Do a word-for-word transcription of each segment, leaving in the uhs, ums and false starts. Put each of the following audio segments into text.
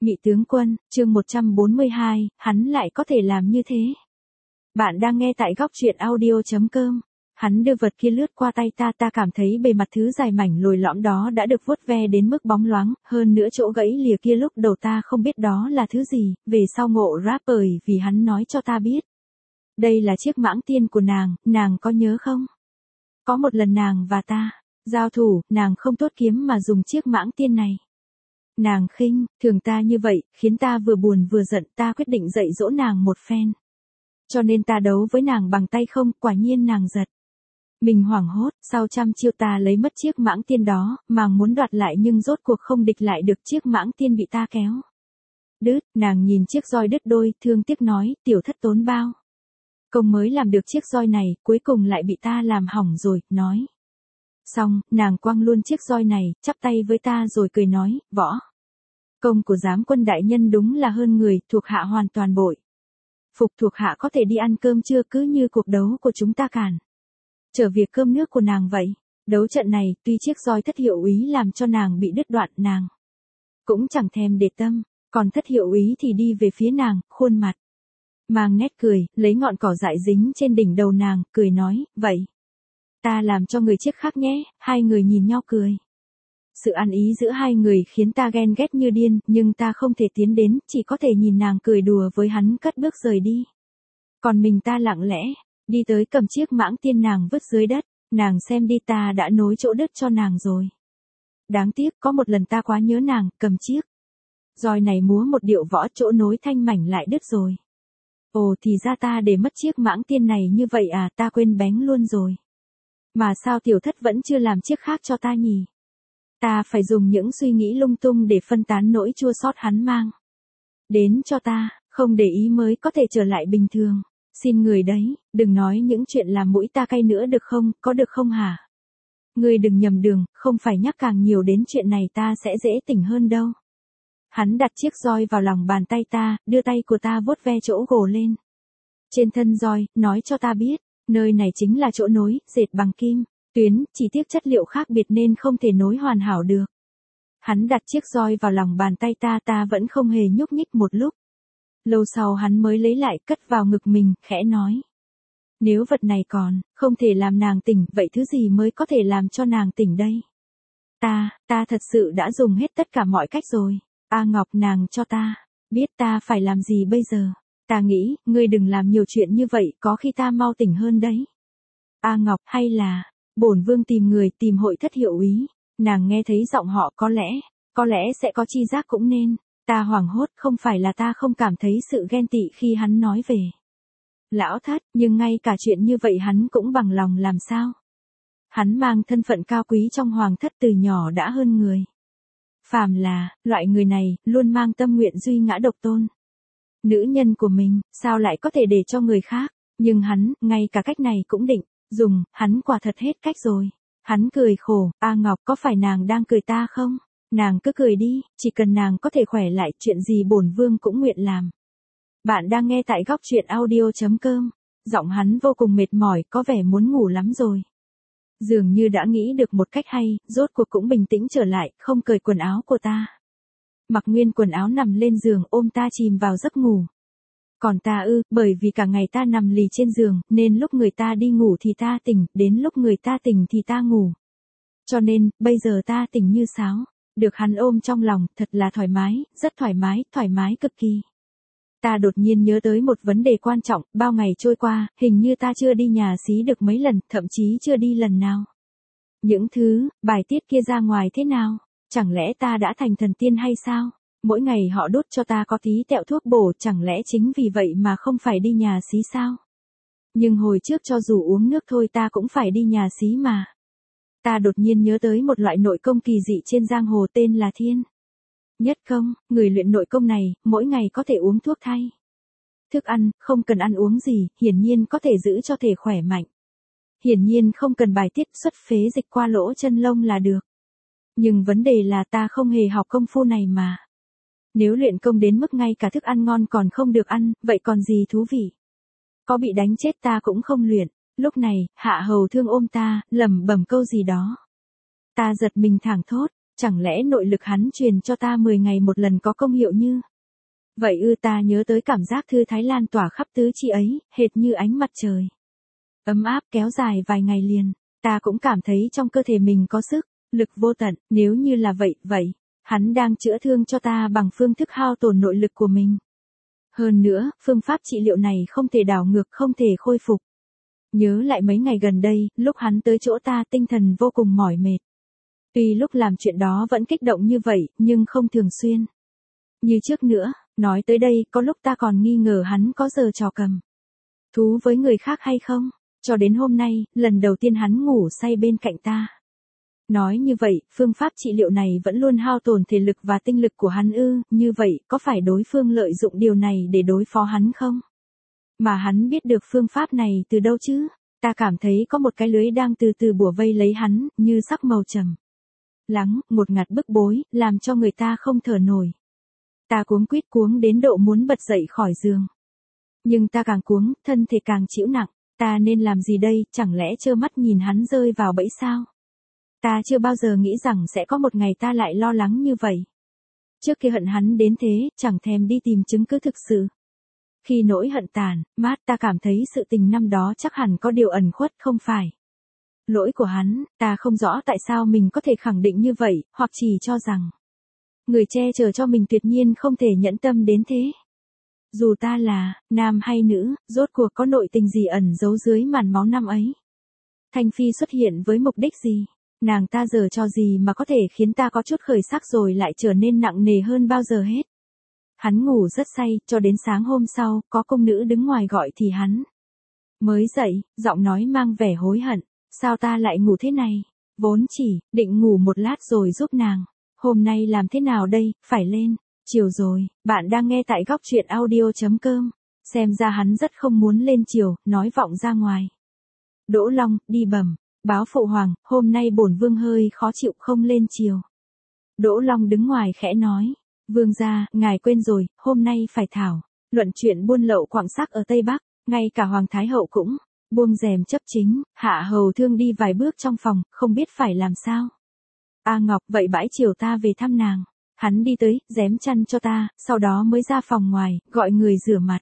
Nhị tướng quân, chương một trăm bốn mươi hai, hắn lại có thể làm như thế. Bạn đang nghe tại góc truyện audio chấm com. Hắn đưa vật kia lướt qua tay ta, ta cảm thấy bề mặt thứ dài mảnh lồi lõm đó đã được vuốt ve đến mức bóng loáng, hơn nữa chỗ gãy lìa kia lúc đầu ta không biết đó là thứ gì, về sau ngộ rap bởi vì hắn nói cho ta biết. Đây là chiếc mãng tiên của nàng, nàng có nhớ không? Có một lần nàng và ta giao thủ, nàng không tốt kiếm mà dùng chiếc mãng tiên này. Nàng khinh thường ta như vậy, khiến ta vừa buồn vừa giận, ta quyết định dạy dỗ nàng một phen. Cho nên ta đấu với nàng bằng tay không, quả nhiên nàng giật mình hoảng hốt, sau trăm chiêu ta lấy mất chiếc mãng tiên đó, màng muốn đoạt lại nhưng rốt cuộc không địch lại được, chiếc mãng tiên bị ta kéo đứt. Nàng nhìn chiếc roi đứt đôi, thương tiếc nói, tiểu thất tốn bao công mới làm được chiếc roi này, cuối cùng lại bị ta làm hỏng rồi, nói. Xong, nàng quăng luôn chiếc roi này, chắp tay với ta rồi cười nói, võ công của giám quân đại nhân đúng là hơn người, thuộc hạ hoàn toàn bội phục, thuộc hạ có thể đi ăn cơm trưa, cứ như cuộc đấu của chúng ta cản trở việc cơm nước của nàng vậy. Đấu trận này, tuy chiếc roi thất hiệu úy làm cho nàng bị đứt đoạn, nàng cũng chẳng thèm để tâm, còn thất hiệu úy thì đi về phía nàng, khuôn mặt mang nét cười, lấy ngọn cỏ dại dính trên đỉnh đầu nàng, cười nói, vậy ta làm cho người chiếc khác nhé. Hai người nhìn nhau cười. Sự ăn ý giữa hai người khiến ta ghen ghét như điên, nhưng ta không thể tiến đến, chỉ có thể nhìn nàng cười đùa với hắn cất bước rời đi. Còn mình ta lặng lẽ đi tới cầm chiếc mãng tiên nàng vứt dưới đất, nàng xem đi, ta đã nối chỗ đứt cho nàng rồi. Đáng tiếc, có một lần ta quá nhớ nàng, cầm chiếc roi này múa một điệu võ, chỗ nối thanh mảnh lại đứt rồi. Ồ, thì ra ta để mất chiếc mãng tiên này như vậy à, ta quên bén luôn rồi. Mà sao tiểu thất vẫn chưa làm chiếc khác cho ta nhỉ? Ta phải dùng những suy nghĩ lung tung để phân tán nỗi chua xót hắn mang đến cho ta, không để ý mới có thể trở lại bình thường. Xin người đấy, đừng nói những chuyện làm mũi ta cay nữa được không, có được không hả? Ngươi đừng nhầm đường, không phải nhắc càng nhiều đến chuyện này ta sẽ dễ tỉnh hơn đâu. Hắn đặt chiếc roi vào lòng bàn tay ta, đưa tay của ta vuốt ve chỗ gồ lên trên thân roi, nói cho ta biết, nơi này chính là chỗ nối, dệt bằng kim tuyến, chỉ tiếc chất liệu khác biệt nên không thể nối hoàn hảo được. Hắn đặt chiếc roi vào lòng bàn tay ta, ta vẫn không hề nhúc nhích một lúc. Lâu sau hắn mới lấy lại, cất vào ngực mình, khẽ nói. Nếu vật này còn không thể làm nàng tỉnh, vậy thứ gì mới có thể làm cho nàng tỉnh đây? Ta, ta thật sự đã dùng hết tất cả mọi cách rồi. A Ngọc, nàng cho ta biết ta phải làm gì bây giờ. Ta nghĩ, ngươi đừng làm nhiều chuyện như vậy, có khi ta mau tỉnh hơn đấy. A Ngọc, hay là bổn vương tìm người, tìm hội thất hiệu úy. Nàng nghe thấy giọng họ, có lẽ, có lẽ sẽ có chi giác cũng nên. Ta hoảng hốt, không phải là ta không cảm thấy sự ghen tị khi hắn nói về lão thất, nhưng ngay cả chuyện như vậy hắn cũng bằng lòng làm sao? Hắn mang thân phận cao quý trong hoàng thất, từ nhỏ đã hơn người. Phàm là loại người này, luôn mang tâm nguyện duy ngã độc tôn nữ nhân của mình, sao lại có thể để cho người khác? Nhưng hắn, ngay cả cách này cũng định dùng, hắn quả thật hết cách rồi. Hắn cười khổ, A Ngọc, có phải nàng đang cười ta không? Nàng cứ cười đi, chỉ cần nàng có thể khỏe lại, chuyện gì bổn vương cũng nguyện làm. Bạn đang nghe tại góc truyện audio chấm com. Giọng hắn vô cùng mệt mỏi, có vẻ muốn ngủ lắm rồi. Dường như đã nghĩ được một cách hay, rốt cuộc cũng bình tĩnh trở lại, không cởi quần áo của ta. Mặc nguyên quần áo nằm lên giường, ôm ta chìm vào giấc ngủ. Còn ta ư, bởi vì cả ngày ta nằm lì trên giường, nên lúc người ta đi ngủ thì ta tỉnh, đến lúc người ta tỉnh thì ta ngủ. Cho nên, bây giờ ta tỉnh như sáo. Được hắn ôm trong lòng, thật là thoải mái, rất thoải mái, thoải mái cực kỳ. Ta đột nhiên nhớ tới một vấn đề quan trọng, bao ngày trôi qua, hình như ta chưa đi nhà xí được mấy lần, thậm chí chưa đi lần nào. Những thứ, bài tiết kia ra ngoài thế nào? Chẳng lẽ ta đã thành thần tiên hay sao? Mỗi ngày họ đút cho ta có tí tẹo thuốc bổ, chẳng lẽ chính vì vậy mà không phải đi nhà xí sao? Nhưng hồi trước cho dù uống nước thôi ta cũng phải đi nhà xí mà. Ta đột nhiên nhớ tới một loại nội công kỳ dị trên giang hồ tên là thiên nhất công, người luyện nội công này, mỗi ngày có thể uống thuốc thay thức ăn, không cần ăn uống gì, hiển nhiên có thể giữ cho thể khỏe mạnh. Hiển nhiên không cần bài tiết, xuất phế dịch qua lỗ chân lông là được. Nhưng vấn đề là ta không hề học công phu này mà. Nếu luyện công đến mức ngay cả thức ăn ngon còn không được ăn, vậy còn gì thú vị? Có bị đánh chết ta cũng không luyện. Lúc này, Hạ Hầu Thương ôm ta, lẩm bẩm câu gì đó. Ta giật mình thảng thốt, Chẳng lẽ nội lực hắn truyền cho ta mười ngày một lần có công hiệu như? Vậy ư, ta nhớ tới cảm giác thư thái lan tỏa khắp tứ chi ấy, hệt như ánh mặt trời. Ấm áp kéo dài vài ngày liền, ta cũng cảm thấy trong cơ thể mình có sức, lực vô tận, nếu như là vậy, vậy, hắn đang chữa thương cho ta bằng phương thức hao tổn nội lực của mình. Hơn nữa, phương pháp trị liệu này không thể đảo ngược, không thể khôi phục. Nhớ lại mấy ngày gần đây, lúc hắn tới chỗ ta tinh thần vô cùng mỏi mệt. Tuy lúc làm chuyện đó vẫn kích động như vậy, nhưng không thường xuyên. Như trước nữa, nói tới đây, có lúc ta còn nghi ngờ hắn có giờ trò cầm thú với người khác hay không, cho đến hôm nay, lần đầu tiên hắn ngủ say bên cạnh ta. Nói như vậy, phương pháp trị liệu này vẫn luôn hao tổn thể lực và tinh lực của hắn ư, như vậy, có phải đối phương lợi dụng điều này để đối phó hắn không? Mà hắn biết được phương pháp này từ đâu chứ? Ta cảm thấy có một cái lưới đang từ từ bủa vây lấy hắn, như sắc màu trầm lắng, một ngạt bức bối, làm cho người ta không thở nổi. Ta cuống quýt cuống đến độ muốn bật dậy khỏi giường. Nhưng ta càng cuống, thân thể càng chịu nặng, ta nên làm gì đây, chẳng lẽ trơ mắt nhìn hắn rơi vào bẫy sao? Ta chưa bao giờ nghĩ rằng sẽ có một ngày ta lại lo lắng như vậy. Trước kia hận hắn đến thế, chẳng thèm đi tìm chứng cứ thực sự. Khi nỗi hận tàn, mát, ta cảm thấy sự tình năm đó chắc hẳn có điều ẩn khuất, không phải lỗi của hắn. Ta không rõ tại sao mình có thể khẳng định như vậy, hoặc chỉ cho rằng người che chở cho mình tuyệt nhiên không thể nhẫn tâm đến thế. Dù ta là nam hay nữ, rốt cuộc có nội tình gì ẩn giấu dưới màn máu năm ấy. Thanh Phi xuất hiện với mục đích gì? Nàng ta giở trò gì mà có thể khiến ta có chút khởi sắc rồi lại trở nên nặng nề hơn bao giờ hết. Hắn ngủ rất say, cho đến sáng hôm sau, có công nữ đứng ngoài gọi thì hắn mới dậy, giọng nói mang vẻ hối hận. Sao ta lại ngủ thế này? Vốn chỉ định ngủ một lát rồi giúp nàng. Hôm nay làm thế nào đây, phải lên. Chiều rồi, bạn đang nghe tại góc truyện audio chấm com. Xem ra hắn rất không muốn lên chiều, nói vọng ra ngoài. Đỗ Long, đi bẩm báo phụ hoàng, hôm nay bổn vương hơi khó chịu không lên chiều. Đỗ Long đứng ngoài khẽ nói. Vương gia, ngài quên rồi, hôm nay phải thảo luận chuyện buôn lậu quặng sắt ở Tây Bắc, ngay cả Hoàng Thái Hậu cũng buông rèm chấp chính. Hạ Hầu Thương đi vài bước trong phòng, không biết phải làm sao. A Ngọc, vậy bãi chiều ta về thăm nàng. Hắn đi tới, rém chăn cho ta, sau đó mới ra phòng ngoài, gọi người rửa mặt.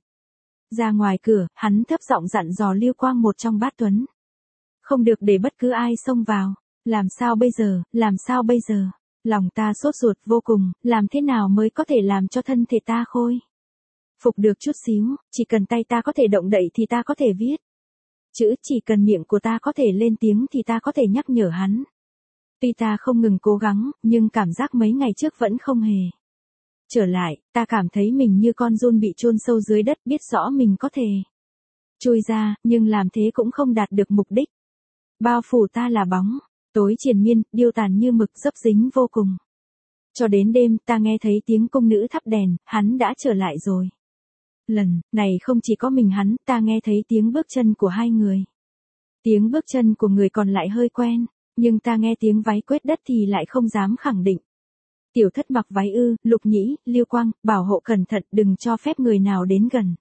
Ra ngoài cửa, hắn thấp giọng dặn dò Lưu Quang một trong bát tuấn. Không được để bất cứ ai xông vào. Làm sao bây giờ, làm sao bây giờ? Lòng ta sốt ruột vô cùng, làm thế nào mới có thể làm cho thân thể ta khôi phục được chút xíu, chỉ cần tay ta có thể động đậy thì ta có thể viết chữ, chỉ cần miệng của ta có thể lên tiếng thì ta có thể nhắc nhở hắn. Tuy ta không ngừng cố gắng, nhưng cảm giác mấy ngày trước vẫn không hề trở lại, ta cảm thấy mình như con giun bị chôn sâu dưới đất, biết rõ mình có thể chui ra, nhưng làm thế cũng không đạt được mục đích. Bao phủ ta là bóng tối triền miên, điêu tàn như mực, dấp dính vô cùng. Cho đến đêm, ta nghe thấy tiếng cung nữ thắp đèn, hắn đã trở lại rồi. Lần này không chỉ có mình hắn, ta nghe thấy tiếng bước chân của hai người. Tiếng bước chân của người còn lại hơi quen, nhưng ta nghe tiếng váy quét đất thì lại không dám khẳng định. Tiểu thất mặc váy ư? Lục Nhĩ, Lưu Quang, bảo hộ cẩn thận, đừng cho phép người nào đến gần.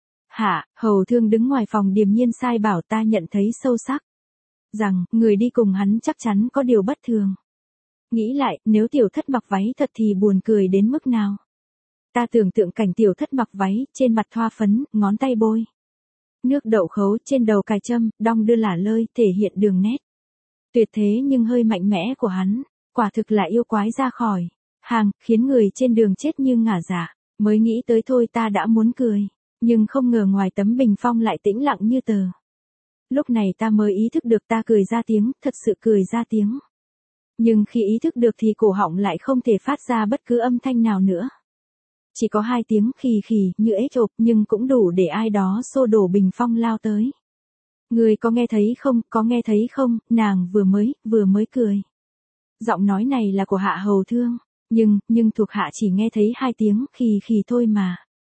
Hạ Hầu Thương đứng ngoài phòng điềm nhiên sai bảo, ta nhận thấy sâu sắc rằng, người đi cùng hắn chắc chắn có điều bất thường. Nghĩ lại, nếu tiểu thất mặc váy thật thì buồn cười đến mức nào. Ta tưởng tượng cảnh tiểu thất mặc váy, trên mặt thoa phấn, ngón tay bôi nước đậu khấu, trên đầu cài châm, đong đưa lả lơi, thể hiện đường nét tuyệt thế nhưng hơi mạnh mẽ của hắn. Quả thực là yêu quái ra khỏi hàng, khiến người trên đường chết như ngả dạ. Mới nghĩ tới thôi ta đã muốn cười, nhưng không ngờ ngoài tấm bình phong lại tĩnh lặng như tờ. Lúc này ta mới ý thức được ta cười ra tiếng, thật sự cười ra tiếng. Nhưng khi ý thức được thì cổ họng lại không thể phát ra bất cứ âm thanh nào nữa. Chỉ có hai tiếng khì khì như ếch ộp, nhưng cũng đủ để ai đó xô đổ bình phong lao tới. Người có nghe thấy không, có nghe thấy không, nàng vừa mới, vừa mới cười. Giọng nói này là của Hạ Hầu Thương, nhưng, nhưng thuộc hạ chỉ nghe thấy hai tiếng khì khì thôi mà.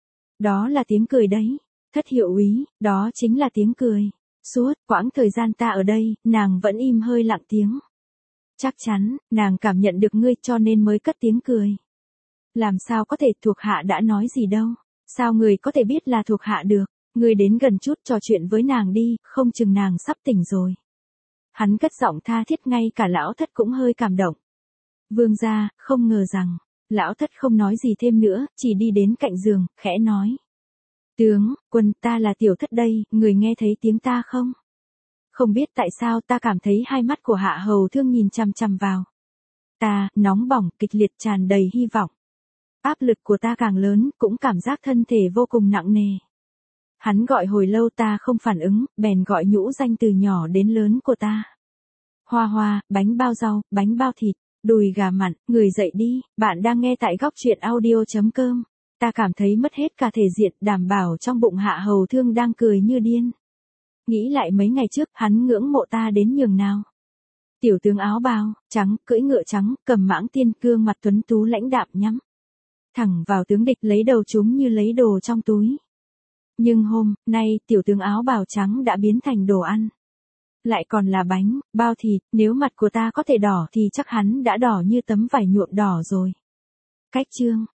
Đó là tiếng cười đấy, thất hiệu úy, đó chính là tiếng cười. Suốt quãng thời gian ta ở đây, nàng vẫn im hơi lặng tiếng. Chắc chắn, nàng cảm nhận được ngươi cho nên mới cất tiếng cười. Làm sao có thể, thuộc hạ đã nói gì đâu. Sao người có thể biết là thuộc hạ được? Ngươi đến gần chút trò chuyện với nàng đi, không chừng nàng sắp tỉnh rồi. Hắn cất giọng tha thiết, ngay cả lão thất cũng hơi cảm động. Vương gia, không ngờ rằng, lão thất không nói gì thêm nữa, chỉ đi đến cạnh giường, khẽ nói. Tướng, quân, ta là tiểu thất đây, người nghe thấy tiếng ta không? Không biết tại sao ta cảm thấy hai mắt của Hạ Hầu Thương nhìn chằm chằm vào. Ta, nóng bỏng, kịch liệt tràn đầy hy vọng. Áp lực của ta càng lớn, cũng cảm giác thân thể vô cùng nặng nề. Hắn gọi hồi lâu ta không phản ứng, bèn gọi nhũ danh từ nhỏ đến lớn của ta. Hoa hoa, bánh bao rau, bánh bao thịt, đùi gà mặn, người dậy đi, bạn đang nghe tại góc truyện audio chấm com. Ta cảm thấy mất hết cả thể diện, đảm bảo trong bụng Hạ Hầu Thương đang cười như điên. Nghĩ lại mấy ngày trước, hắn ngưỡng mộ ta đến nhường nào. Tiểu tướng áo bào, trắng, cưỡi ngựa trắng, cầm mãng tiên, gương mặt tuấn tú lãnh đạm nhắm thẳng vào tướng địch, lấy đầu chúng như lấy đồ trong túi. Nhưng hôm nay, tiểu tướng áo bào trắng đã biến thành đồ ăn. Lại còn là bánh, bao thịt, nếu mặt của ta có thể đỏ thì chắc hắn đã đỏ như tấm vải nhuộm đỏ rồi. Cách chương